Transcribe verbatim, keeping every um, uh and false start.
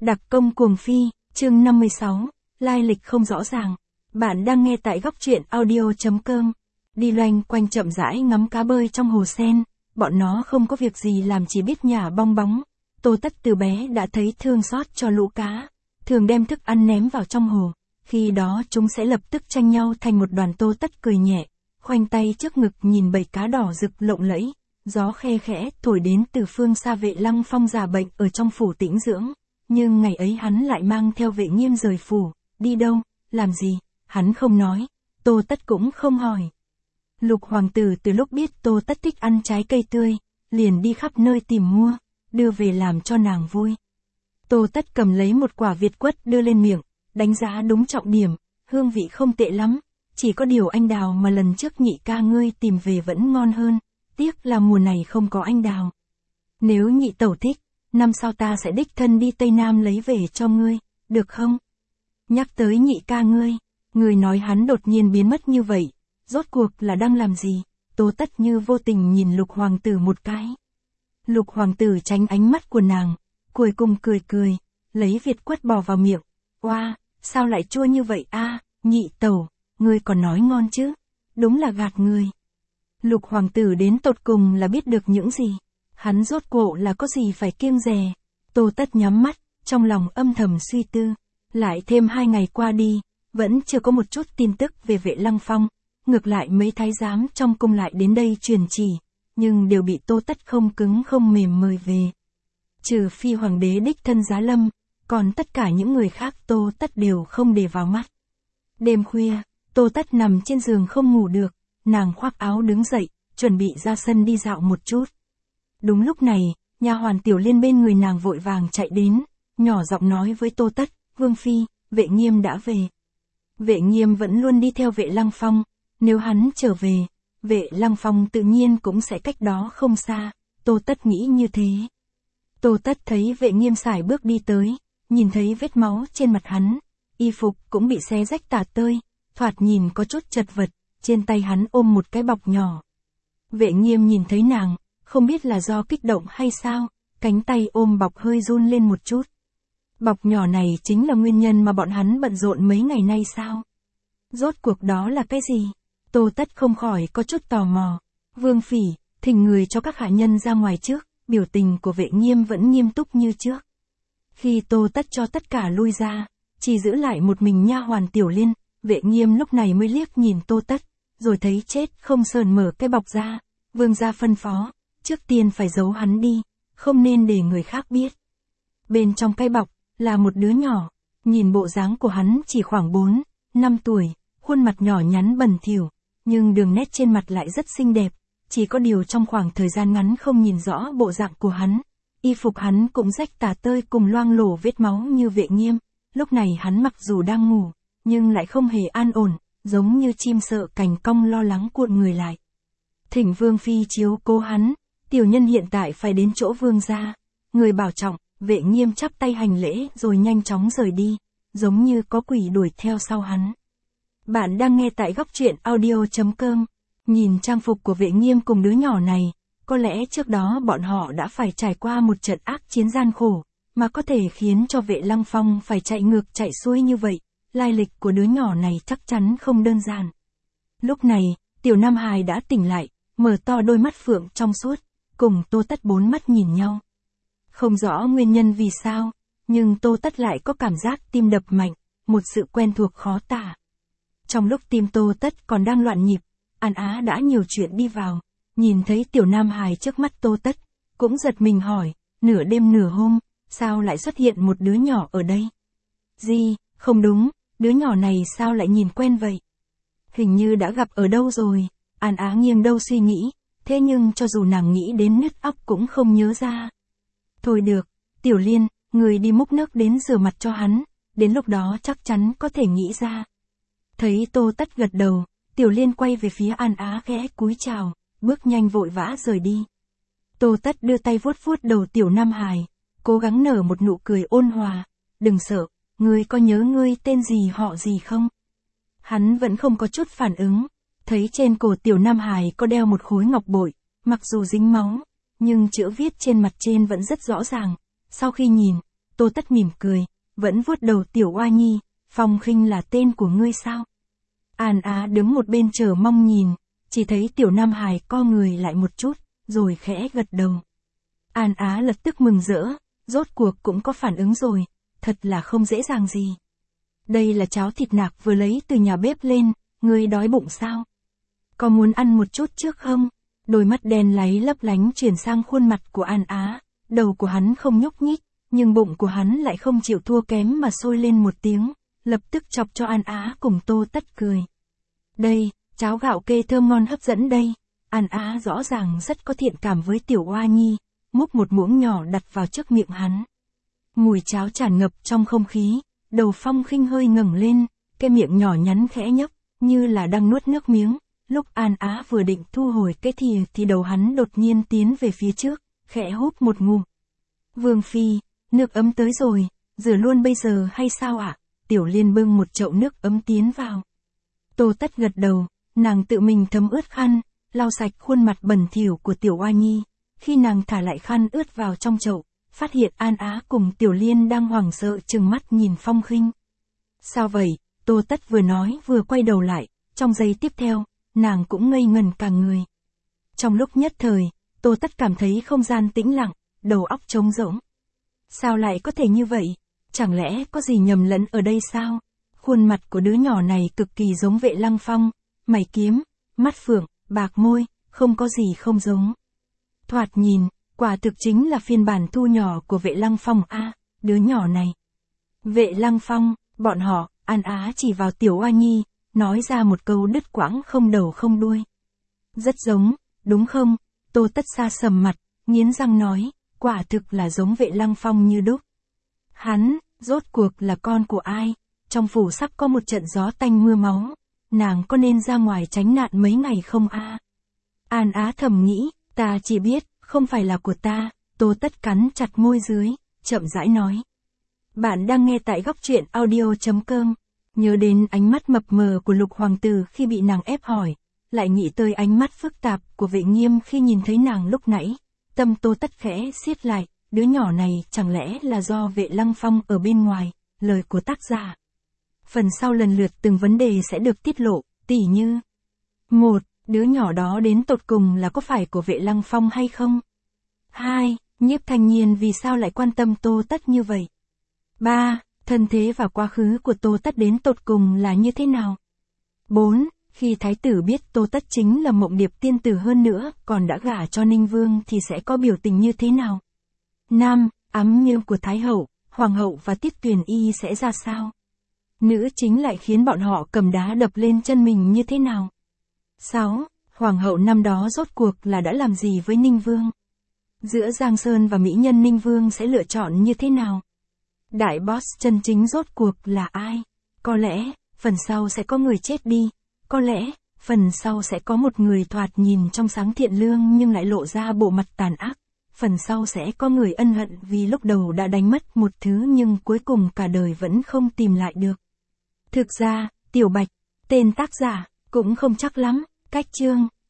Đặc công cuồng phi, chương năm mươi sáu, lai lịch không rõ ràng. Bạn đang nghe tại góc truyện audio.com. Đi loanh quanh chậm rãi ngắm cá bơi trong hồ sen, bọn nó không có việc gì làm chỉ biết nhả bong bóng. Tô Tất từ bé đã thấy thương xót cho lũ cá, thường đem thức ăn ném vào trong hồ, khi đó chúng sẽ lập tức tranh nhau thành một đoàn. Tô Tất cười nhẹ, khoanh tay trước ngực nhìn bầy cá đỏ rực lộng lẫy, gió khe khẽ thổi đến từ phương xa. Vệ Lăng Phong già bệnh ở trong phủ tĩnh dưỡng, nhưng ngày ấy hắn lại mang theo Vệ Nghiêm rời phủ, đi đâu, làm gì, hắn không nói, Tô Tất cũng không hỏi. Lục hoàng tử từ lúc biết Tô Tất thích ăn trái cây tươi, liền đi khắp nơi tìm mua, đưa về làm cho nàng vui. Tô Tất cầm lấy một quả Việt quất đưa lên miệng, đánh giá đúng trọng điểm, hương vị không tệ lắm, chỉ có điều anh đào mà lần trước nhị ca ngươi tìm về vẫn ngon hơn, tiếc là mùa này không có anh đào. Nếu nhị tẩu thích, năm sau ta sẽ đích thân đi Tây Nam lấy về cho ngươi, được không? Nhắc tới nhị ca ngươi, người nói hắn đột nhiên biến mất như vậy, rốt cuộc là đang làm gì? Tô Tất như vô tình nhìn lục hoàng tử một cái. Lục hoàng tử tránh ánh mắt của nàng, cuối cùng cười cười, lấy Việt quất bò vào miệng. Oa, sao lại chua như vậy a? Nhị tẩu, ngươi còn nói ngon chứ? Đúng là gạt người. Lục hoàng tử đến tột cùng là biết được những gì? Hắn rốt cuộc là có gì phải kiêng dè? Tô Tất nhắm mắt, trong lòng âm thầm suy tư. Lại thêm hai ngày qua đi, vẫn chưa có một chút tin tức về Vệ Lăng Phong. Ngược lại mấy thái giám trong cung lại đến đây truyền chỉ, nhưng đều bị Tô Tất không cứng không mềm mời về. Trừ phi hoàng đế đích thân giá lâm, còn tất cả những người khác Tô Tất đều không để vào mắt. Đêm khuya, Tô Tất nằm trên giường không ngủ được, nàng khoác áo đứng dậy, chuẩn bị ra sân đi dạo một chút. Đúng lúc này, nha hoàn Tiểu Liên bên người nàng vội vàng chạy đến, nhỏ giọng nói với Tô Tất, Vương phi, Vệ Nghiêm đã về. Vệ Nghiêm vẫn luôn đi theo Vệ Lăng Phong, nếu hắn trở về, Vệ Lăng Phong tự nhiên cũng sẽ cách đó không xa, Tô Tất nghĩ như thế. Tô Tất thấy Vệ Nghiêm sải bước đi tới, nhìn thấy vết máu trên mặt hắn, y phục cũng bị xé rách tả tơi, thoạt nhìn có chút chật vật, trên tay hắn ôm một cái bọc nhỏ. Vệ Nghiêm nhìn thấy nàng, không biết là do kích động hay sao, cánh tay ôm bọc hơi run lên một chút. Bọc nhỏ này chính là nguyên nhân mà bọn hắn bận rộn mấy ngày nay sao? Rốt cuộc đó là cái gì? Tô Tất không khỏi có chút tò mò. Vương phỉ, thỉnh người cho các hạ nhân ra ngoài trước, biểu tình của Vệ Nghiêm vẫn nghiêm túc như trước. Khi Tô Tất cho tất cả lui ra, chỉ giữ lại một mình nha hoàn Tiểu Liên, Vệ Nghiêm lúc này mới liếc nhìn Tô Tất, rồi thấy chết không sờn mở cái bọc ra. Vương gia phân phó, trước tiên phải giấu hắn đi, không nên để người khác biết. Bên trong cái bọc, là một đứa nhỏ, nhìn bộ dáng của hắn chỉ khoảng bốn, năm tuổi, khuôn mặt nhỏ nhắn bẩn thỉu, nhưng đường nét trên mặt lại rất xinh đẹp, chỉ có điều trong khoảng thời gian ngắn không nhìn rõ bộ dạng của hắn. Y phục hắn cũng rách tả tơi cùng loang lổ vết máu như Vệ Nghiêm, lúc này hắn mặc dù đang ngủ, nhưng lại không hề an ổn, giống như chim sợ cành cong lo lắng cuộn người lại. Thỉnh Vương phi chiếu cố hắn, tiểu nhân hiện tại phải đến chỗ vương gia, người bảo trọng. Vệ Nghiêm chắp tay hành lễ rồi nhanh chóng rời đi, giống như có quỷ đuổi theo sau hắn. Bạn đang nghe tại góc truyện audio.com. Nhìn trang phục của Vệ Nghiêm cùng đứa nhỏ này, có lẽ trước đó bọn họ đã phải trải qua một trận ác chiến gian khổ, mà có thể khiến cho Vệ Lăng Phong phải chạy ngược chạy xuôi như vậy. Lai lịch của đứa nhỏ này chắc chắn không đơn giản. Lúc này, Tiểu Nam Hài đã tỉnh lại, mở to đôi mắt phượng trong suốt, cùng Tô Tất bốn mắt nhìn nhau. Không rõ nguyên nhân vì sao, nhưng Tô Tất lại có cảm giác tim đập mạnh, một sự quen thuộc khó tả. Trong lúc tim Tô Tất còn đang loạn nhịp, An Á đã nhiều chuyện đi vào, nhìn thấy Tiểu Nam Hài trước mắt Tô Tất, cũng giật mình hỏi, nửa đêm nửa hôm, sao lại xuất hiện một đứa nhỏ ở đây? Gì, không đúng, đứa nhỏ này sao lại nhìn quen vậy? Hình như đã gặp ở đâu rồi, An Á nghiêng đầu suy nghĩ, thế nhưng cho dù nàng nghĩ đến nứt óc cũng không nhớ ra. Thôi được, Tiểu Liên, người đi múc nước đến rửa mặt cho hắn, đến lúc đó chắc chắn có thể nghĩ ra. Thấy Tô Tất gật đầu, Tiểu Liên quay về phía An Á khẽ cúi chào, bước nhanh vội vã rời đi. Tô Tất đưa tay vuốt vuốt đầu Tiểu Nam Hài, cố gắng nở một nụ cười ôn hòa, đừng sợ, ngươi có nhớ ngươi tên gì họ gì không? Hắn vẫn không có chút phản ứng, thấy trên cổ Tiểu Nam Hài có đeo một khối ngọc bội, mặc dù dính máu, nhưng chữ viết trên mặt trên vẫn rất rõ ràng. Sau khi nhìn, Tô Tất mỉm cười, vẫn vuốt đầu Tiểu Oa Nhi, Phong Khinh là tên của ngươi sao? An Á đứng một bên chờ mong nhìn, chỉ thấy Tiểu Nam Hải co người lại một chút, rồi khẽ gật đầu. An Á lập tức mừng rỡ, rốt cuộc cũng có phản ứng rồi, thật là không dễ dàng gì. Đây là cháo thịt nạc vừa lấy từ nhà bếp lên, ngươi đói bụng sao? Có muốn ăn một chút trước không? Đôi mắt đen láy lấp lánh chuyển sang khuôn mặt của An Á, đầu của hắn không nhúc nhích, nhưng bụng của hắn lại không chịu thua kém mà sôi lên một tiếng, lập tức chọc cho An Á cùng Tô Tất cười. Đây, cháo gạo kê thơm ngon hấp dẫn đây. An Á rõ ràng rất có thiện cảm với Tiểu Oa Nhi, múc một muỗng nhỏ đặt vào trước miệng hắn. Mùi cháo tràn ngập trong không khí, đầu Phong Khinh hơi ngẩng lên, cái miệng nhỏ nhắn khẽ nhấp, như là đang nuốt nước miếng. Lúc An Á vừa định thu hồi cái thìa thì đầu hắn đột nhiên tiến về phía trước, khẽ húp một ngụm. Vương Phi, nước ấm tới rồi, rửa luôn bây giờ hay sao ạ? À? Tiểu Liên bưng một chậu nước ấm tiến vào. Tô Tất gật đầu, nàng tự mình thấm ướt khăn, lau sạch khuôn mặt bẩn thỉu của Tiểu Oa Nhi. Khi nàng thả lại khăn ướt vào trong chậu, phát hiện An Á cùng Tiểu Liên đang hoảng sợ trừng mắt nhìn Phong Khinh. Sao vậy? Tô Tất vừa nói vừa quay đầu lại, trong giây tiếp theo, nàng cũng ngây ngẩn cả người. Trong lúc nhất thời, Tô Tất cảm thấy không gian tĩnh lặng, đầu óc trống rỗng. Sao lại có thể như vậy? Chẳng lẽ có gì nhầm lẫn ở đây sao? Khuôn mặt của đứa nhỏ này cực kỳ giống Vệ Lăng Phong, mày kiếm, mắt phượng, bạc môi, không có gì không giống. Thoạt nhìn, quả thực chính là phiên bản thu nhỏ của Vệ Lăng Phong a, à, đứa nhỏ này. Vệ Lăng Phong, bọn họ, An Á chỉ vào Tiểu Oa Nhi, nói ra một câu đứt quãng không đầu không đuôi. Rất giống, đúng không? Tô Tất xa sầm mặt, nghiến răng nói, quả thực là giống Vệ Lăng Phong như đúc. Hắn, rốt cuộc là con của ai? Trong phủ sắp có một trận gió tanh mưa máu, nàng có nên ra ngoài tránh nạn mấy ngày không a? À? An Á thầm nghĩ, ta chỉ biết, không phải là của ta. Tô Tất cắn chặt môi dưới, chậm rãi nói. Bạn đang nghe tại góc truyện audio chấm com. Nhớ đến ánh mắt mập mờ của Lục Hoàng tử khi bị nàng ép hỏi, lại nghĩ tới ánh mắt phức tạp của Vệ Nghiêm khi nhìn thấy nàng lúc nãy. Tâm Tô Tất khẽ siết lại, đứa nhỏ này chẳng lẽ là do Vệ Lăng Phong ở bên ngoài, lời của tác giả. Phần sau lần lượt từng vấn đề sẽ được tiết lộ, tỉ như một. Đứa nhỏ đó đến tột cùng là có phải của Vệ Lăng Phong hay không? hai. Nhiếp Thanh Nhiên vì sao lại quan tâm Tô Tất như vậy? ba. Thân thế và quá khứ của Tô Tất đến tột cùng là như thế nào? bốn. Khi thái tử biết Tô Tất chính là Mộng Điệp tiên tử hơn nữa, còn đã gả cho Ninh Vương thì sẽ có biểu tình như thế nào? năm. Ấm nhêu của Thái hậu, Hoàng hậu và Tiết Tuyền Y sẽ ra sao? Nữ chính lại khiến bọn họ cầm đá đập lên chân mình như thế nào? sáu. Hoàng hậu năm đó rốt cuộc là đã làm gì với Ninh Vương? Giữa Giang Sơn và mỹ nhân Ninh Vương sẽ lựa chọn như thế nào? Đại boss chân chính rốt cuộc là ai? Có lẽ, phần sau sẽ có người chết đi. Có lẽ, phần sau sẽ có một người thoạt nhìn trong sáng thiện lương nhưng lại lộ ra bộ mặt tàn ác. Phần sau sẽ có người ân hận vì lúc đầu đã đánh mất một thứ nhưng cuối cùng cả đời vẫn không tìm lại được. Thực ra, Tiểu Bạch, tên tác giả, cũng không chắc lắm, cách chương,